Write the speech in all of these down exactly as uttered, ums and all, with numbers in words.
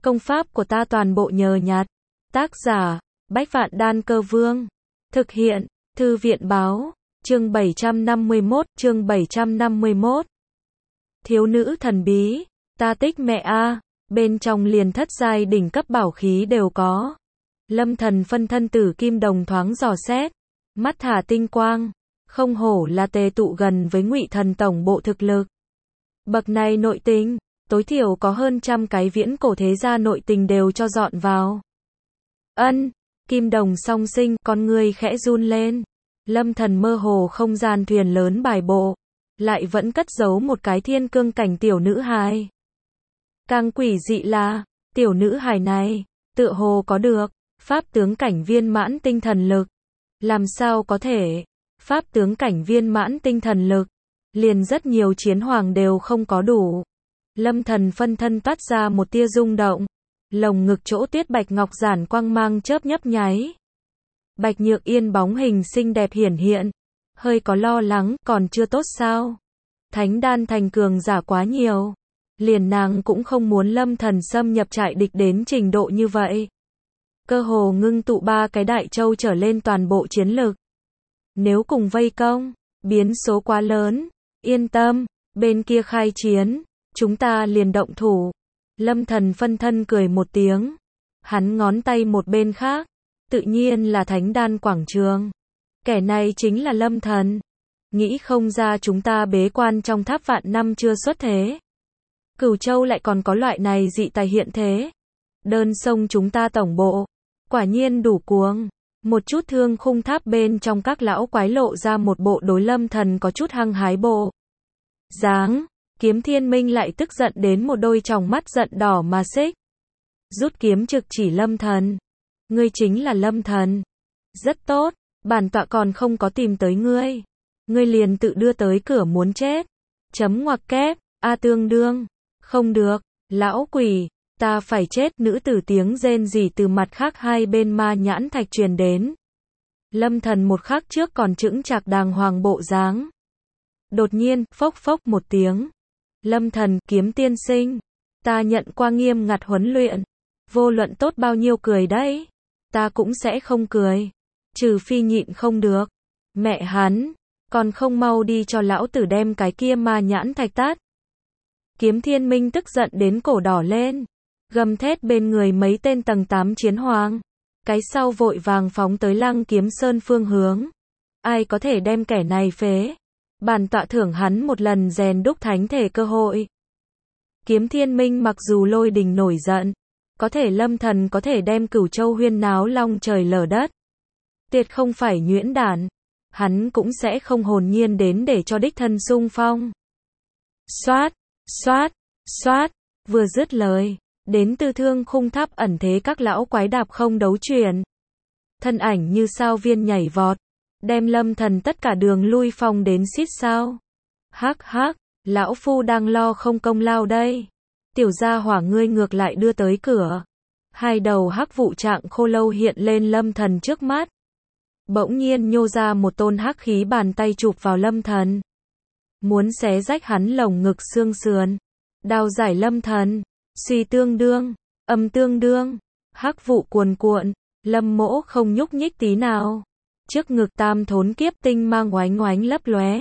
Công pháp của ta toàn bộ nhờ nhặt. Tác giả, Bách Vạn Đan Cơ Vương. Thực hiện, Thư viện báo, chương bảy trăm năm mươi mốt, chương bảy trăm năm mươi mốt. Thiếu nữ thần bí, ta tích mẹ a, bên trong liền thất giai đỉnh cấp bảo khí đều có. Lâm Thần phân thân tử kim đồng thoáng dò xét, mắt thả tinh quang, không hổ là tề tụ gần với Ngụy Thần tổng bộ thực lực. Bậc này nội tình, tối thiểu có hơn trăm cái viễn cổ thế gia nội tình đều cho dọn vào. Ân, kim đồng song sinh, con người khẽ run lên. Lâm Thần mơ hồ không gian thuyền lớn bài bộ, lại vẫn cất giấu một cái thiên cương cảnh tiểu nữ hài. Càng quỷ dị là, tiểu nữ hài này, tựa hồ có được pháp tướng cảnh viên mãn tinh thần lực. Làm sao có thể? Pháp tướng cảnh viên mãn tinh thần lực, liền rất nhiều chiến hoàng đều không có đủ. Lâm Thần phân thân toát ra một tia rung động, lồng ngực chỗ tuyết bạch ngọc giản quang mang chớp nhấp nháy. Bạch Nhược Yên bóng hình xinh đẹp hiển hiện, hơi có lo lắng, còn chưa tốt sao? Thánh đan thành cường giả quá nhiều, liền nàng cũng không muốn Lâm Thần xâm nhập trại địch đến trình độ như vậy. Cơ hồ ngưng tụ ba cái đại châu trở lên toàn bộ chiến lực. Nếu cùng vây công, biến số quá lớn, yên tâm, bên kia khai chiến, chúng ta liền động thủ. Lâm Thần phân thân cười một tiếng, hắn ngón tay một bên khác, tự nhiên là thánh đan quảng trường. Kẻ này chính là Lâm Thần. Nghĩ không ra chúng ta bế quan trong tháp vạn năm chưa xuất thế. Cửu Châu lại còn có loại này dị tài hiện thế. Đơn sông chúng ta tổng bộ, quả nhiên đủ cuồng. Một chút thương khung tháp bên trong các lão quái lộ ra một bộ đối Lâm Thần có chút hăng hái bộ dáng. Kiếm Thiên Minh lại tức giận đến một đôi tròng mắt giận đỏ mà xích. Rút kiếm trực chỉ Lâm Thần. Ngươi chính là Lâm Thần. Rất tốt, bản tọa còn không có tìm tới ngươi. Ngươi liền tự đưa tới cửa muốn chết. Chấm ngoặc kép, a tương đương. Không được, lão quỷ, ta phải chết. Nữ tử tiếng rên rỉ từ mặt khác hai bên ma nhãn thạch truyền đến. Lâm Thần một khắc trước còn chững chạc đàng hoàng bộ dáng. Đột nhiên, phốc phốc một tiếng. Lâm Thần, Kiếm tiên sinh, ta nhận qua nghiêm ngặt huấn luyện, vô luận tốt bao nhiêu cười đấy, ta cũng sẽ không cười, trừ phi nhịn không được. Mẹ hắn, còn không mau đi cho lão tử đem cái kia ma nhãn thạch tát. Kiếm Thiên Minh tức giận đến cổ đỏ lên, gầm thét bên người mấy tên tầng tám chiến hoàng, cái sau vội vàng phóng tới Lăng Kiếm Sơn phương hướng. Ai có thể đem kẻ này phế? Bản tọa thưởng hắn một lần rèn đúc thánh thể cơ hội. Kiếm Thiên Minh mặc dù lôi đình nổi giận, có thể Lâm Thần có thể đem Cửu Châu huyên náo long trời lở đất. Tuyệt không phải nhuyễn đản, hắn cũng sẽ không hồn nhiên đến để cho đích thân xung phong. Xoát, xoát, xoát, vừa dứt lời, đến từ thương khung tháp ẩn thế các lão quái đạp không đấu chuyển. Thân ảnh như sao viên nhảy vọt, đem Lâm Thần tất cả đường lui phong đến xít sao. Hắc hắc, lão phu đang lo không công lao đây. Tiểu gia hỏa ngươi ngược lại đưa tới cửa. Hai đầu hắc vụ trạng khô lâu hiện lên Lâm Thần trước mắt. Bỗng nhiên nhô ra một tôn hắc khí bàn tay chụp vào Lâm Thần. Muốn xé rách hắn lồng ngực xương sườn. Đào giải Lâm Thần. Suy tương đương, âm tương đương, hắc vụ cuồn cuộn, Lâm Mỗ không nhúc nhích tí nào. Trước ngực tam thốn kiếp tinh mang oánh oánh lấp lóe.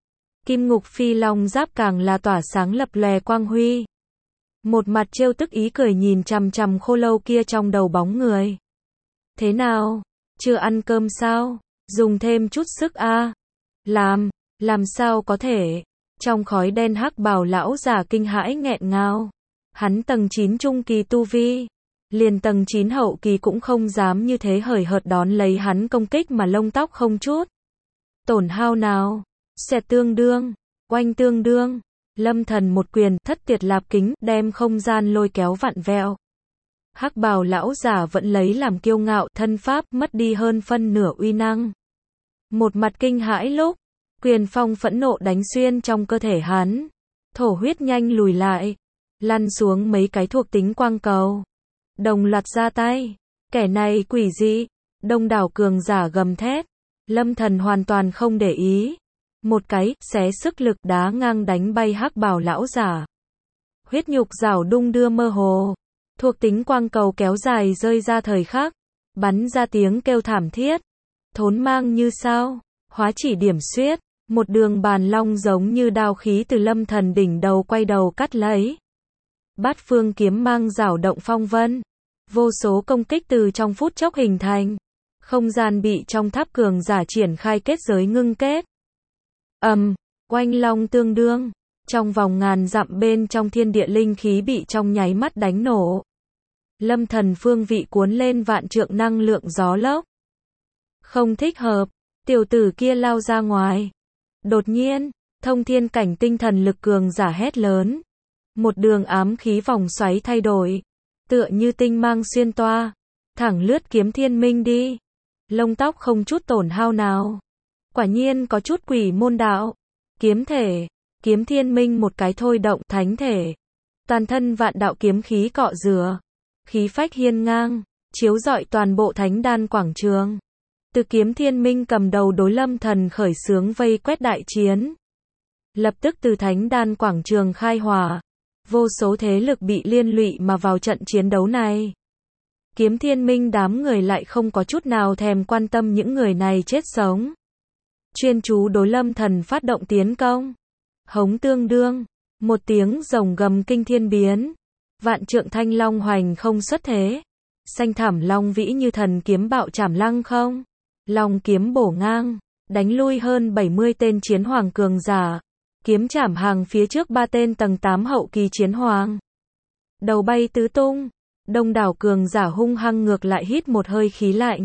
Kim ngục phi long giáp càng là tỏa sáng lập lòe quang huy. Một mặt trêu tức ý cười nhìn chằm chằm khô lâu kia trong đầu bóng người. Thế nào? Chưa ăn cơm sao? Dùng thêm chút sức a. À? Làm, làm sao có thể? Trong khói đen hắc bào lão giả kinh hãi nghẹn ngào. Hắn tầng chín trung kỳ tu vi, liền tầng chín hậu kỳ cũng không dám như thế hời hợt đón lấy hắn công kích mà lông tóc không chút tổn hao nào. Xẹt tương đương, oanh tương đương, Lâm Thần một quyền thất tiệt lạp kính đem không gian lôi kéo vặn vẹo. Hắc bào lão giả vẫn lấy làm kiêu ngạo, thân pháp mất đi hơn phân nửa uy năng. Một mặt kinh hãi lúc, quyền phong phẫn nộ đánh xuyên trong cơ thể hắn, thổ huyết nhanh lùi lại, lăn xuống mấy cái thuộc tính quang cầu. Đồng loạt ra tay, kẻ này quỷ dị, đông đảo cường giả gầm thét. Lâm Thần hoàn toàn không để ý, một cái xé sức lực đá ngang đánh bay hắc bào lão giả. Huyết nhục rảo đung đưa mơ hồ, Thuộc tính quang cầu kéo dài rơi ra thời khắc, bắn ra tiếng kêu thảm thiết. Thốn mang như sao, hóa chỉ điểm xuyết, một đường bàn long giống như đao khí từ Lâm Thần đỉnh đầu quay đầu cắt lấy. Bát phương kiếm mang rảo động phong vân, vô số công kích từ trong phút chốc hình thành. Không gian bị trong tháp cường giả triển khai kết giới ngưng kết. Ầm, um, oanh long tương đương, trong vòng ngàn dặm bên trong thiên địa linh khí bị trong nháy mắt đánh nổ. Lâm Thần phương vị cuốn lên vạn trượng năng lượng gió lốc. Không thích hợp, tiểu tử kia lao ra ngoài. Đột nhiên, thông thiên cảnh tinh thần lực cường giả hét lớn. Một đường ám khí vòng xoáy thay đổi, tựa như tinh mang xuyên toa, thẳng lướt kiếm thiên minh đi. Lông tóc không chút tổn hao nào. Quả nhiên có chút quỷ môn đạo. Kiếm thể, kiếm thiên minh một cái thôi động thánh thể. Toàn thân vạn đạo kiếm khí cọ rửa, khí phách hiên ngang, chiếu rọi toàn bộ thánh đan quảng trường. Từ kiếm thiên minh cầm đầu đối Lâm Thần khởi xướng vây quét đại chiến. Lập tức từ thánh đan quảng trường khai hỏa. Vô số thế lực bị liên lụy mà vào trận chiến đấu này. Kiếm thiên minh đám người lại không có chút nào thèm quan tâm những người này chết sống. Chuyên chú đối Lâm Thần phát động tiến công. Hống tương đương, một tiếng rồng gầm kinh thiên biến. Vạn trượng thanh long hoành không xuất thế. Xanh thảm long vĩ như thần kiếm bạo chảm lăng không. Long kiếm bổ ngang, đánh lui hơn bảy mươi tên chiến hoàng cường giả. Kiếm chảm hàng phía trước ba tên tầng tám hậu kỳ chiến hoàng. Đầu bay tứ tung, đông đảo cường giả hung hăng ngược lại hít một hơi khí lạnh.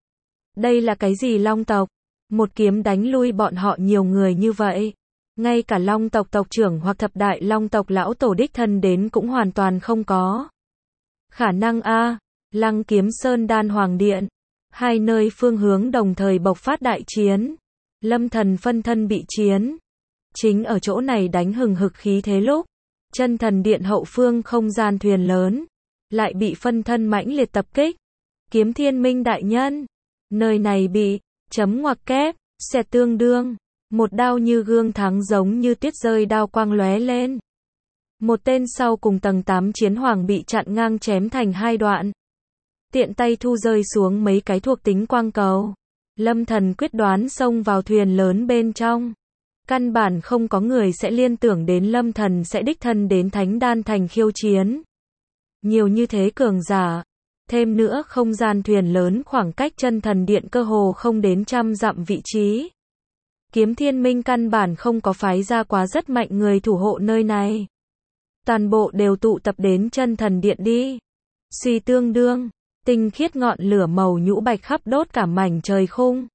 Đây là cái gì long tộc? Một kiếm đánh lui bọn họ nhiều người như vậy. Ngay cả long tộc tộc trưởng hoặc thập đại long tộc lão tổ đích thân đến cũng hoàn toàn không có. Khả năng A, Lăng Kiếm Sơn Đan Hoàng Điện. Hai nơi phương hướng đồng thời bộc phát đại chiến. Lâm Thần phân thân bị chiến. Chính ở chỗ này đánh hừng hực khí thế lúc. Chân thần điện hậu phương không gian thuyền lớn. Lại bị phân thân mãnh liệt tập kích. Kiếm thiên minh đại nhân. Nơi này bị, chấm ngoặc kép, xẹt tương đương. Một đao như gương thắng giống như tuyết rơi đao quang lóe lên. Một tên sau cùng tầng tám chiến hoàng bị chặn ngang chém thành hai đoạn. Tiện tay thu rơi xuống mấy cái thuộc tính quang cầu. Lâm Thần quyết đoán xông vào thuyền lớn bên trong. Căn bản không có người sẽ liên tưởng đến Lâm Thần sẽ đích thân đến Thánh Đan Thành khiêu chiến. Nhiều như thế cường giả. Thêm nữa không gian thuyền lớn khoảng cách chân thần điện cơ hồ không đến trăm dặm vị trí. Kiếm thiên minh căn bản không có phái ra quá rất mạnh người thủ hộ nơi này. Toàn bộ đều tụ tập đến chân thần điện đi. Suy tương đương, tinh khiết ngọn lửa màu nhũ bạch khắp đốt cả mảnh trời khung.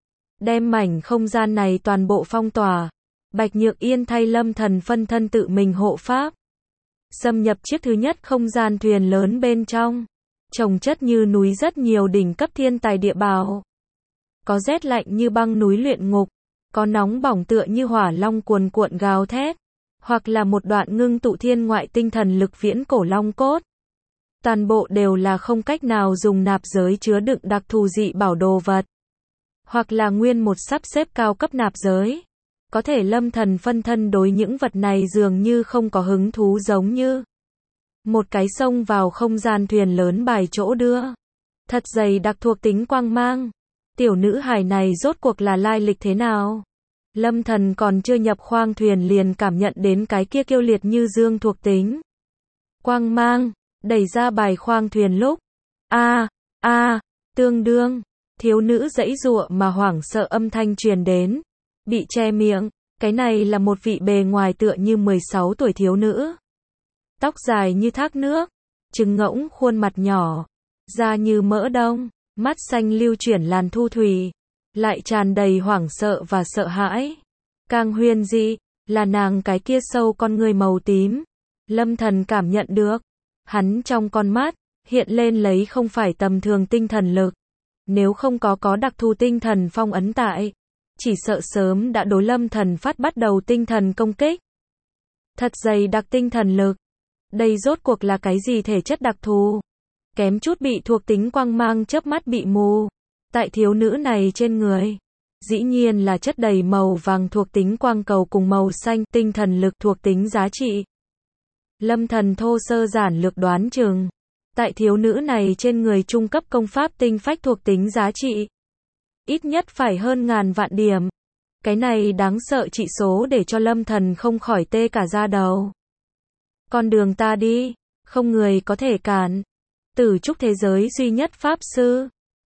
Đem mảnh không gian này toàn bộ phong tỏa. Bạch Nhược Yên thay Lâm Thần phân thân tự mình hộ pháp. Xâm nhập chiếc thứ nhất không gian thuyền lớn bên trong. Trồng chất như núi rất nhiều đỉnh cấp thiên tài địa bảo. Có rét lạnh như băng núi luyện ngục. Có nóng bỏng tựa như hỏa long cuồn cuộn gào thét. Hoặc là một đoạn ngưng tụ thiên ngoại tinh thần lực viễn cổ long cốt. Toàn bộ đều là không cách nào dùng nạp giới chứa đựng đặc thù dị bảo đồ vật. Hoặc là nguyên một sắp xếp cao cấp nạp giới. Có thể Lâm Thần phân thân đối những vật này dường như không có hứng thú giống như. Một cái xông vào không gian thuyền lớn bài chỗ đưa. Thật dày đặc thuộc tính quang mang. Tiểu nữ hài này rốt cuộc là lai lịch thế nào? Lâm Thần còn chưa nhập khoang thuyền liền cảm nhận đến cái kia kiêu liệt như dương thuộc tính. Quang mang, đẩy ra bài khoang thuyền lúc. A, a, tương đương, thiếu nữ giãy giụa mà hoảng sợ âm thanh truyền đến. Bị che miệng, cái này là một vị bề ngoài tựa như mười sáu tuổi thiếu nữ. Tóc dài như thác nước, trứng ngỗng khuôn mặt nhỏ, da như mỡ đông, mắt xanh lưu chuyển làn thu thủy, lại tràn đầy hoảng sợ và sợ hãi. Càng huyền dị, là nàng cái kia sâu con người màu tím. Lâm Thần cảm nhận được, hắn trong con mắt, hiện lên lấy không phải tầm thường tinh thần lực. Nếu không có có đặc thù tinh thần phong ấn tại, chỉ sợ sớm đã đối Lâm Thần phát bắt đầu tinh thần công kích. Thật dày đặc tinh thần lực. Đây rốt cuộc là cái gì thể chất đặc thù? Kém chút bị thuộc tính quang mang chớp mắt bị mù. Tại thiếu nữ này trên người, dĩ nhiên là chất đầy màu vàng thuộc tính quang cầu cùng màu xanh tinh thần lực thuộc tính giá trị. Lâm Thần thô sơ giản lược đoán chừng, Tại thiếu nữ này trên người trung cấp công pháp tinh phách thuộc tính giá trị ít nhất phải hơn ngàn vạn điểm. Cái này đáng sợ trị số để cho Lâm Thần không khỏi tê cả da đầu. Con đường ta đi, không người có thể cản. Tử trúc thế giới duy nhất pháp sư,